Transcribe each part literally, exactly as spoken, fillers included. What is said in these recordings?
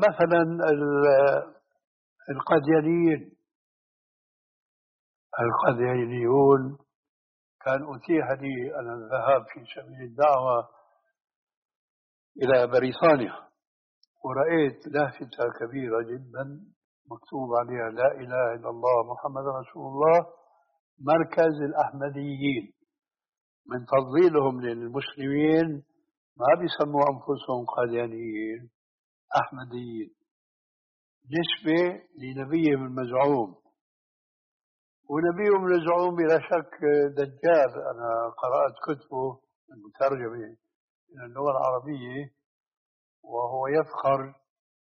مثلا ال- القاديانيين القاديانيون كان أتيح لي أن الذهاب في سبيل الدعوة إلى بريطانيا، ورأيت لافتة كبيرة جدا مكتوب عليها لا إله إلا الله محمد رسول الله، مركز الأحمديين. من تفضيلهم للمسلمين ما بيسموا أنفسهم قاديانيين، أحمديين، نسبة لنبيهم المزعوم. ونبيهم المزعوم بلا شك دجال. أنا قرأت كتبه المترجمة إلى اللغة العربية، وهو يفخر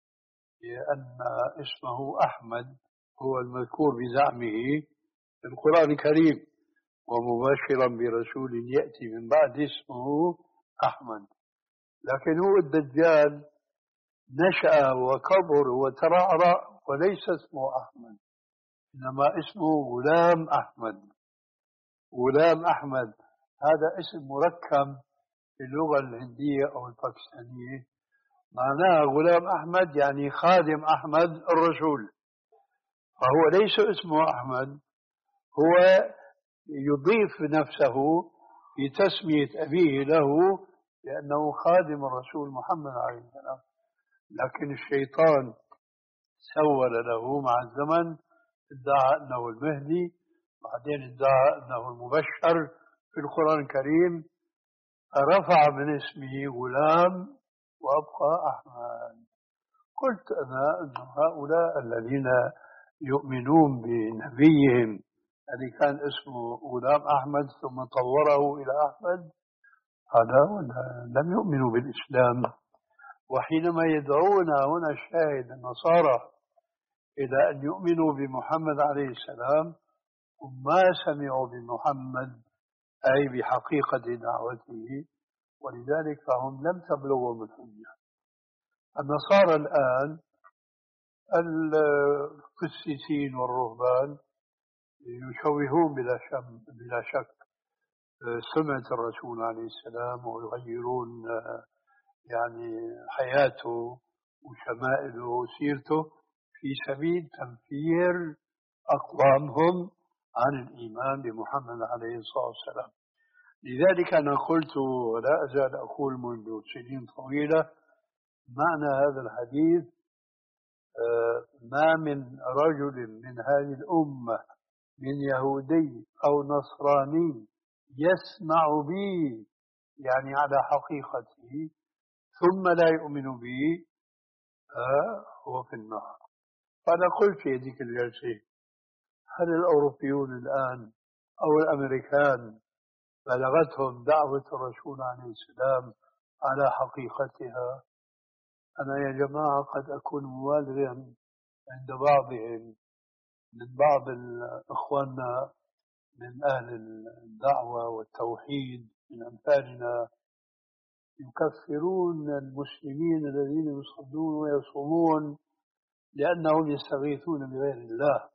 بأن اسمه أحمد هو المذكور بزعمه في القرآن الكريم، ومبشرا برسول يأتي من بعد اسمه أحمد. لكن هو الدجال نشأ وكبر وترعرع وليس اسمه أحمد، إنما اسمه غلام أحمد. غلام أحمد هذا اسم مركب في اللغة الهندية أو الباكستانية، معناه غلام أحمد يعني خادم أحمد الرسول. فهو ليس اسمه أحمد، هو يضيف نفسه في تسمية أبيه له لأنه خادم الرسول محمد عليه السلام. لكن الشيطان سول له مع الزمن، ادعى أنه المهدي، بعدين ادعى أنه المبشر في القرآن الكريم، فرفع من اسمه غلام وأبقى أحمد. قلت أنا أن هؤلاء الذين يؤمنون بنبيهم الذي كان اسمه غلام أحمد ثم طوره إلى أحمد، هذا لم يؤمنوا بالإسلام. وحينما يدعونا هنا الشاهد النصارى إلى أن يؤمنوا بمحمد عليه السلام، هم ما سمعوا بمحمد أي بحقيقة دعوته، ولذلك فهم لم تبلغهم الحجة. النصارى الآن القسيسين والرهبان يشوهون بلا شم بلا شك سمعة الرسول عليه السلام، ويغيرون يعني حياته وشمائله وسيرته في سبيل تنفير أقوامهم عن الإيمان بمحمد عليه الصلاة والسلام. لذلك أنا قلت ولا أزال أقول منذ سنين طويلة معنى هذا الحديث: ما من رجل من هذه الأمة من يهودي أو نصراني يسمع بي يعني على حقيقته ثم لا يؤمن بي آه هو في النار. فأنا قلت في هذيك الجلسة: هل الأوروبيون الآن أو الأمريكان بلغتهم دعوة الرسول عليه السلام على حقيقتها؟ أنا يا جماعة قد أكون مبالغا عند بعضهم، من بعض إخواننا من أهل الدعوة والتوحيد من أمثالنا، يكفرون المسلمين الذين يصلون ويصومون لأنهم يستغيثون بغير الله.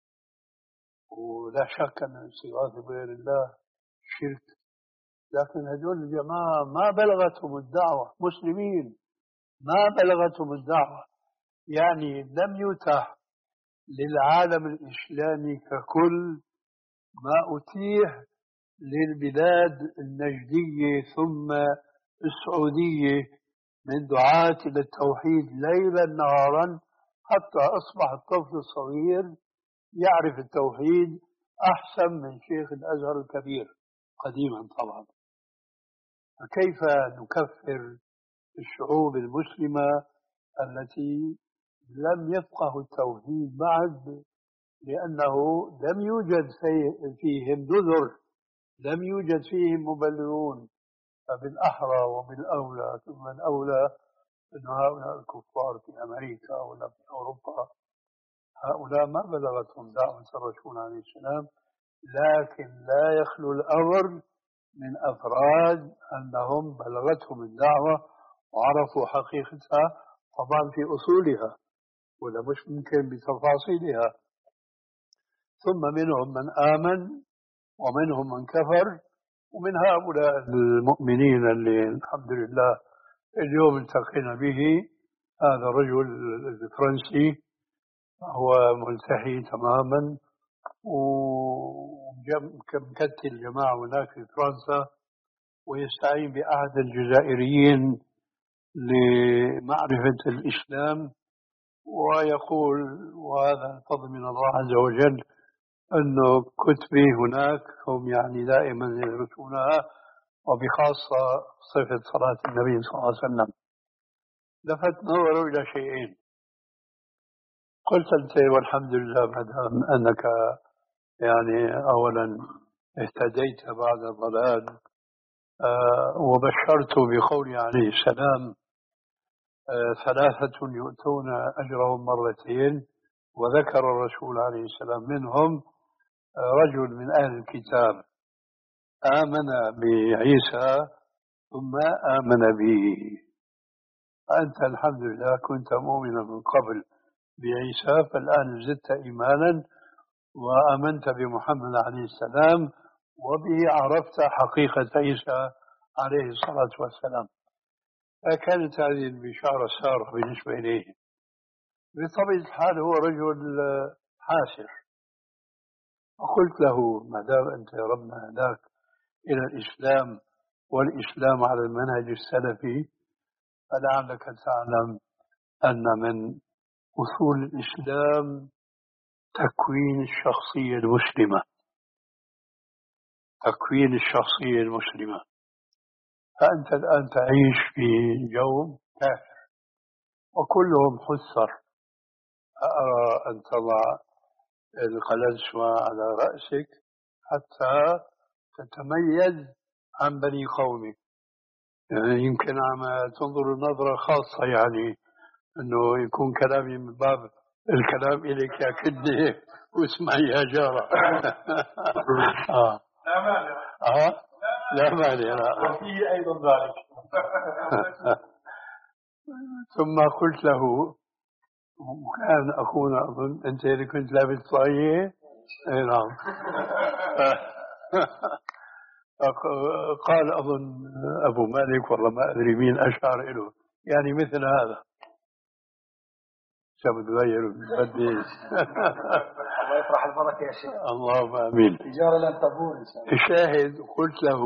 ولا شك أن الاستغاثة بغير الله شرك، لكن هذول الجماعة ما بلغتهم الدعوة، مسلمين ما بلغتهم الدعوة، يعني لم يتح للعالم الإسلامي ككل ما أتيح للبلاد النجدية ثم السعودية من دعاة إلى التوحيد ليلا نهارا، حتى أصبح الطفل الصغير يعرف التوحيد أحسن من شيخ الأزهر الكبير قديما طبعا. فكيف نكفر الشعوب المسلمة التي لم يفقهوا التوحيد بعد، لأنه لم يوجد فيهم نذر، لم يوجد فيهم مبلغون. فبالأحرى وبالأولى ثم الأولى أن هؤلاء الكفار في أمريكا ولا في أوروبا، هؤلاء ما بلغتهم دعوة الرسول عليه السلام، لكن لا يخلو الأمر من أفراد أنهم بلغتهم الدعوة وعرفوا حقيقتها، طبعا في أصولها ولا مش ممكن بتفاصيلها. ثم منهم من آمن ومنهم من كفر، ومن هؤلاء المؤمنين اللي الحمد لله اليوم التقينا به هذا الرجل الفرنسي هو ملتحي تماما، ومكتل جماعة هناك في فرنسا، ويستعين بأحد الجزائريين لمعرفة الإسلام، ويقول وهذا الفضل من الله عز وجل أنه كتبي هناك هم يعني دائما يدرسونها، وبخاصة صفة صلاة النبي صلى الله عليه وسلم. لفت نظره إلى شيئين. قلت أنت والحمد لله ما دام أنك يعني أولا اهتديت بعد الضلال، آه وبشرت بقول عليه السلام آه ثلاثة يؤتون أجرهم مرتين، وذكر الرسول عليه السلام منهم آه رجل من أهل الكتاب آمن بعيسى ثم آمن به. أنت الحمد لله كنت مؤمنا من قبل بعيسى، فالآن زدت إيمانا وآمنت بمحمد عليه السلام، وبه عرفت حقيقة عيسى عليه الصلاة والسلام. فكانت هذه البشارة سارة بالنسبة إليه. بطبيعة الحال هو رجل حاسر، فقلت له ما دام أنت يا ربنا هداك إلى الإسلام والإسلام على المنهج السلفي، فلعلك تعلم أن من أصول الإسلام تكوين الشخصية المسلمة، تكوين الشخصية المسلمة. فأنت الآن تعيش في جو كافر وكلهم حسر. أرى أن تضع القلنسوة على رأسك حتى تتميز عن بني قومك. يعني يمكن عم تنظر نظرة خاصة، يعني أنه يكون كلامي من باب الكلام إليك يا كدني واسمعي يا جارة. آه. لا مانع. آه؟ لا مانع. لا. وفيه أيضا ذلك. ثم قلت له، وكان أخونا أظن أنت اللي كنت لابس طاقية. أي نعم. قال أظن أبو مالك والله ما أدري مين أشار له، يعني مثل هذا شاب تغير بدي. الله يفرح البركة يا شيخ. اللهم آمين. تجارة لن تبور إن شاء الله. الشاهد قلت له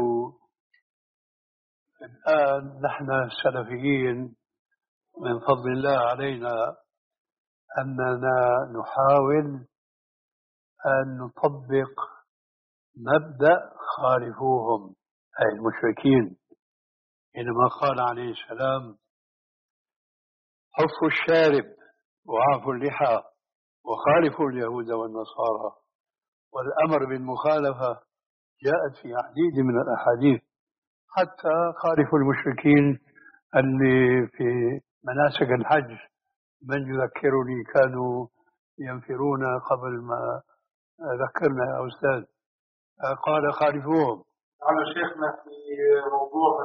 الآن نحن السلفيين من فضل الله علينا أننا نحاول أن نطبق مبدأ خالفوهم أي المشركين، حينما قال عليه السلام حفوا الشارب وعافوا اللحى وخالفوا اليهود والنصارى. والأمر بالمخالفة جاءت في عديد من الأحاديث، حتى خالفوا المشركين اللي في مناسك الحج. من يذكرني كانوا ينفرون قبل ما ذكرنا يا أستاذ، قال خالفوهم. على شيخنا في موضوع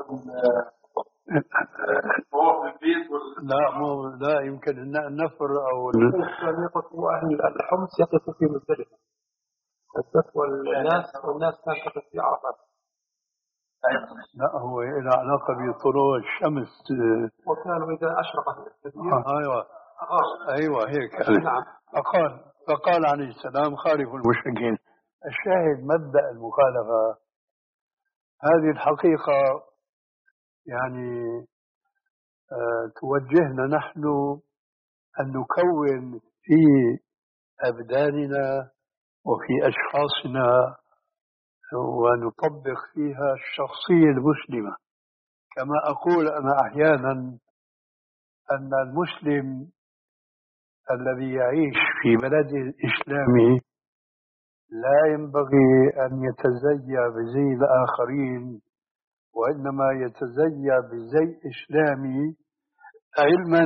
طواف البيت وال... لا مو لا يمكن النفر أو أهل الحمص يقف في مزدلفة والناس والناس تقف في عرفات. لا هو إلى علاقة بطلوع الشمس. وكانوا إذا أشرقت آه أيوة أيوة هيك. نعم. فقال فقال عليه السلام خالفوا المشركين. الشاهد مبدأ المخالفة هذه الحقيقة يعني أه توجهنا نحن أن نكون في أبداننا وفي أشخاصنا ونطبق فيها الشخصية المسلمة. كما أقول أنا أحيانا أن المسلم الذي يعيش في بلد إسلامي لا ينبغي أن يتزيى بزي الآخرين، وإنما يتزيى بزي إسلامي، علما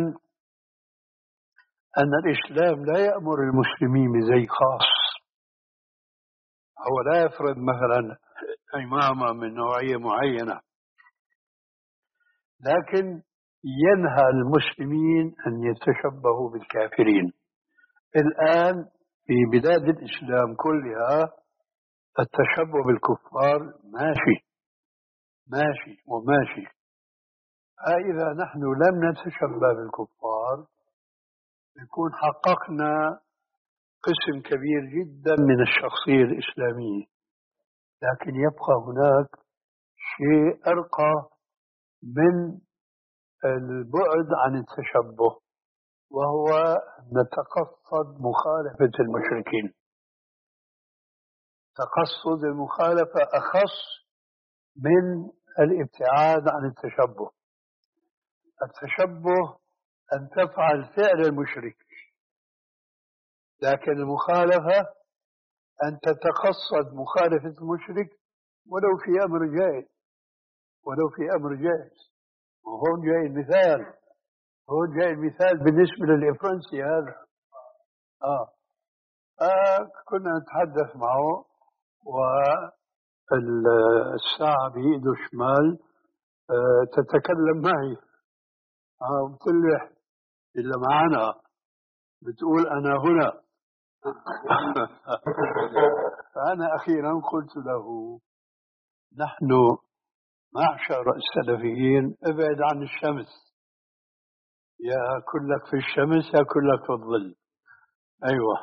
أن الإسلام لا يأمر المسلمين بزي خاص. هو لا يفرض مثلا إمامة من نوعية معينة، لكن ينهى المسلمين أن يتشبهوا بالكافرين. الآن في بلاد الإسلام كلها التشبه بالكفار ماشي ماشي وماشي. فإذا نحن لم نتشبه بالكفار يكون حققنا قسم كبير جدا من الشخصية الإسلامية، لكن يبقى هناك شيء أرقى من البعد عن التشبه، وهو نتقصد مخالفة المشركين. تقصد المخالفة أخص من الابتعاد عن التشبه. التشبه أن تفعل فعل المشرك، لكن المخالفة أن تتقصد مخالفة المشرك ولو في أمر جائز، ولو في أمر جائز. وهون جاي المثال، هون جاي المثال بالنسبة للإفرنسي هذا. آه. آه كنا نتحدث معه والساعة بإيده الشمال آه تتكلم معي. آه قلت له إلا معنا بتقول أنا هنا. فأنا أخيرا قلت له نحن معشر السلفيين ابعد عن الشمس، يا كلك في الشمس يا كلك في الظل. أيوة.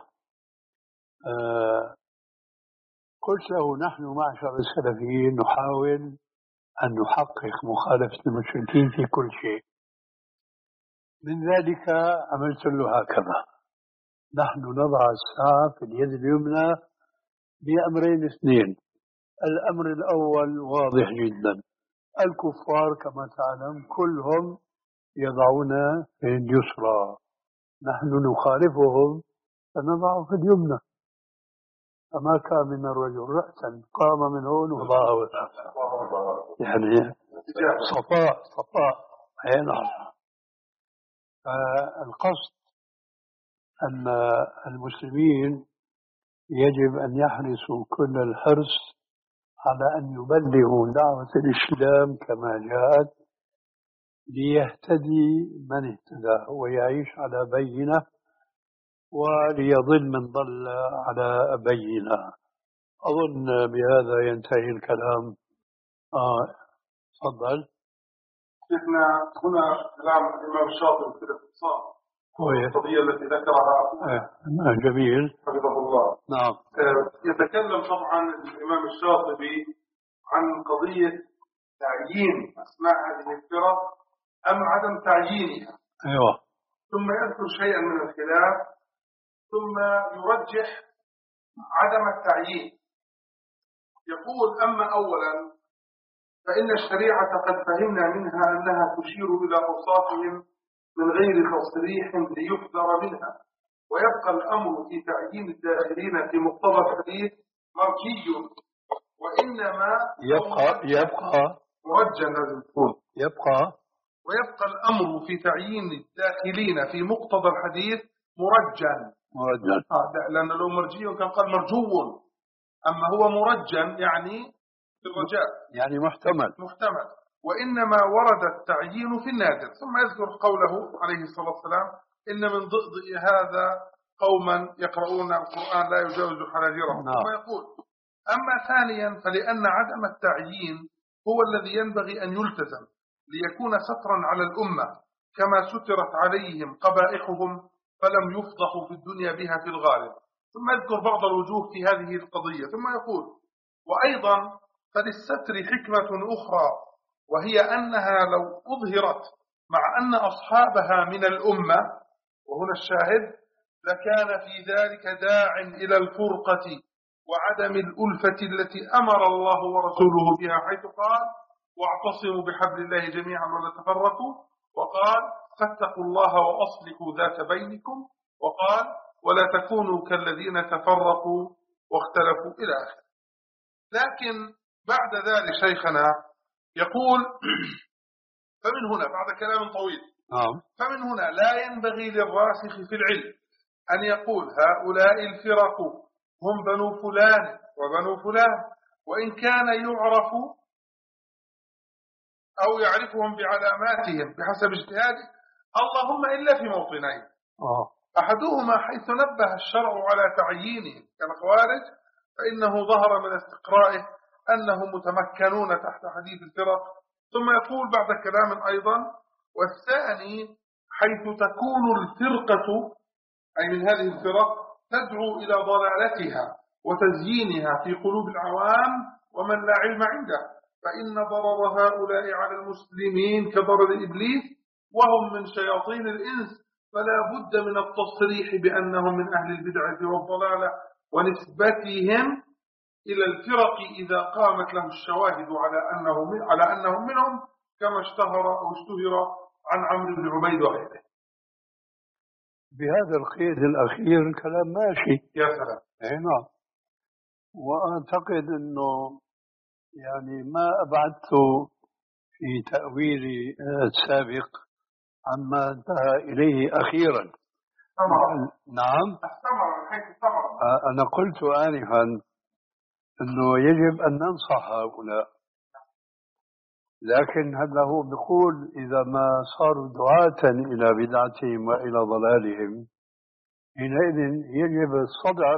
آه قلت له نحن معشر السلفيين نحاول أن نحقق مخالفة المشركين في كل شيء. من ذلك عملت له هكذا: نحن نضع الساعة في اليد اليمنى بأمرين اثنين. الأمر الأول واضح جدا، الكفار كما تعلم كلهم يضعون في اليسرى، نحن نخالفهم فنضعه في اليمنى. فما كان من الرجل رأسا قام من هون وضعه، يعني صفاء صفاء. أي نعم. فالقصد أن المسلمين يجب أن يحرصوا كل الحرص على أن يبلغوا دعوة الإسلام كما جاءت، ليهتدي من اهتدى ويعيش على بينة، وليضل من ضل على بينة. أظن بهذا ينتهي الكلام. آه تفضل. شيخنا هنا كلام الإمام الشاطبي في الاختصار القضية التي ذكرها آه. جميل حفظه الله. نعم. يتكلم طبعا الإمام الشاطبي عن قضية تعيين أسماء هذه الفرق أم عدم تعيينها. أيوة. ثم يذكر شيئا من الخلاف، ثم يرجح عدم التعيين. يقول: أما أولا فإن الشريعة قد فهمنا منها أنها تشير إلى أوصافهم من غير تصريح ليحذر منها، ويبقى الأمر في تعيين الداخلين في مقتضى الحديث مرجي، وإنما يبقى يبقى مرجا لازم يكون يبقى ويبقى الأمر في تعيين الداخلين في مقتضى الحديث مرجا مرجا. آه لأن لو مرجي كان قال مرجو، أما هو مرجا يعني في الرجاء، يعني محتمل محتمل. وإنما ورد التعيين في النادر. ثم يذكر قوله عليه الصلاة والسلام: إن من ضئضئ هذا قوما يقرؤون القرآن لا يجاوز حناجرهم. ثم يقول: أما ثانيا فلأن عدم التعيين هو الذي ينبغي أن يلتزم ليكون سترا على الأمة، كما سترت عليهم قبائحهم فلم يفضحوا في الدنيا بها في الغالب. ثم يذكر بعض الوجوه في هذه القضية. ثم يقول: وأيضا فللستر حكمة أخرى، وهي أنها لو أظهرت مع أن أصحابها من الأمة، وهنا الشاهد، لكان في ذلك داع إلى الفرقة وعدم الألفة التي أمر الله ورسوله بها، حيث قال: واعتصموا بحبل الله جميعا ولا تفرقوا، وقال: فاتقوا الله وأصلحوا ذات بينكم، وقال: ولا تكونوا كالذين تفرقوا واختلفوا إلى آخره. لكن بعد ذلك شيخنا يقول: فمن هنا بعد كلام طويل نعم. فمن هنا لا ينبغي للراسخ في العلم أن يقول هؤلاء الفرق هم بنو فلان وبنو فلان، وإن كان يعرف أو يعرفهم بعلاماتهم بحسب اجتهاده، اللهم إلا في موطنين. آه. أحدهما حيث نبه الشرع على تعيينهم كالخوارج، فإنه ظهر من استقرائه أنهم متمكنون تحت حديث الفرق. ثم يقول بعد كلام أيضا: والثاني حيث تكون الفرقة أي من هذه الفرق تدعو إلى ضلالتها وتزيينها في قلوب العوام ومن لا علم عنده، فإن ضرر هؤلاء على المسلمين كضرر إبليس وهم من شياطين الإنس، فلا بد من التصريح بأنهم من أهل البدعة والضلالة ونسبتهم إلى الفرق إذا قامت له الشواهد على أنهم على أنهم منهم، كما اشتهر أو اشتهر عن عمرو بن عبيد وغيره. بهذا القيد الأخير كلام ماشي. يا سلام. أي نعم. وأعتقد أنه يعني ما أبعدت في تأويلي السابق عما انتهى إليه أخيرا. استمر. نعم. استمر حيث استمر. أنا قلت آنفا أنه يجب أن ننصح هؤلاء، لكن هذا هو بيقول إذا ما صاروا دعاة إلى بدعتهم وإلى ضلالهم حينئذ يجب الصدع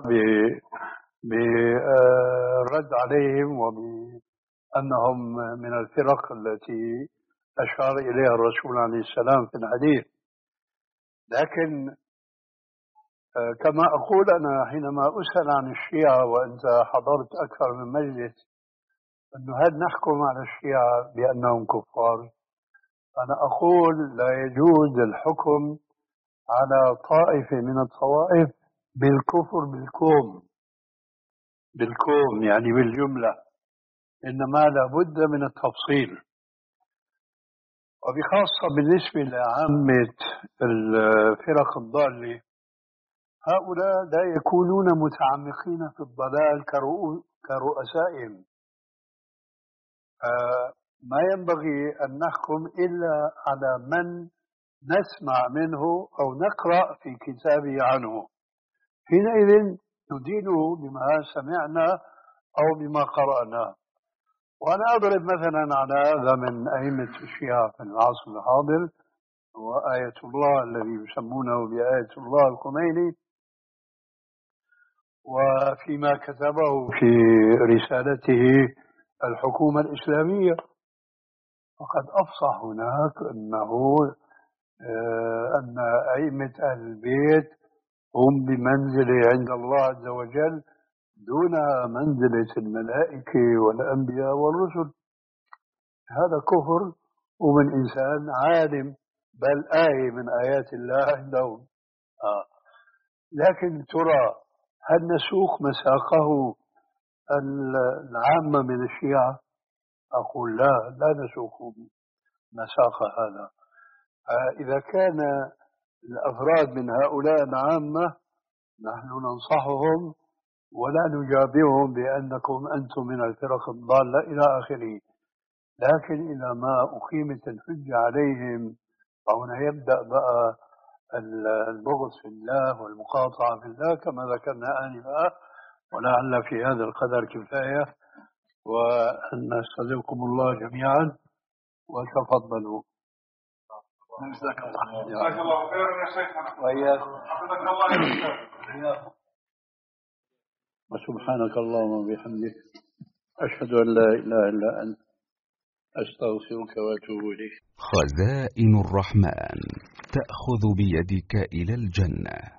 بالرد عليهم وبأنهم من الفرق التي أشار إليها الرسول عليه السلام في الحديث. لكن كما أقول أنا حينما أسأل عن الشيعة وأنت حضرت أكثر من مجلس أنه هل نحكم على الشيعة بأنهم كفار، أنا أقول لا يجوز الحكم على طائفة من الطوائف بالكفر بالكوم بالكوم يعني بالجملة، إنما لابد من التفصيل، وبخاصة بالنسبة لعامة الفرق الضالة هؤلاء لا يكونون متعمقين في الضلال كرؤسائهم. آه ما ينبغي أن نحكم إلا على من نسمع منه أو نقرأ في كتابه عنه، حينئذ ندينه بما سمعنا أو بما قرأنا. وأنا أضرب مثلا على هذا من أئمة الشيعة في العصر الحاضر وآية الله الذي يسمونه بآية الله الخميني، وفيما كتبه في رسالته الحكومة الإسلامية فقد أفصح هناك أنه أن أئمة أهل البيت هم بمنزلة عند الله عز وجل دون منزلة الملائكة والأنبياء والرسل. هذا كفر ومن إنسان عالم بل آية من آيات الله عندهم. آه. لكن ترى هل نسوق مساقه العامة من الشيعة؟ أقول لا لا نسوق مساق هذا. آه إذا كان الأفراد من هؤلاء العامة نحن ننصحهم ولا نجابههم بأنكم أنتم من الفرق الضالة إلى آخره، لكن إذا ما أقيمت الحجة عليهم فهنا يبدأ بقى البغض في الله والمقاطعة في الله كما ذكرنا آنفا. ولعل في هذا القدر كفاية، وأن نستودعكم الله جميعا وتفضلوا. جزاك الله خيرا يا شيخنا. وإياكم. حفظك الله يا شيخ. وسبحانك اللهم وبحمدك أشهد أن لا إله إلا أنت أستغفرك وأتوب إليك. خزائن الرحمن تأخذ بيدك إلى الجنة.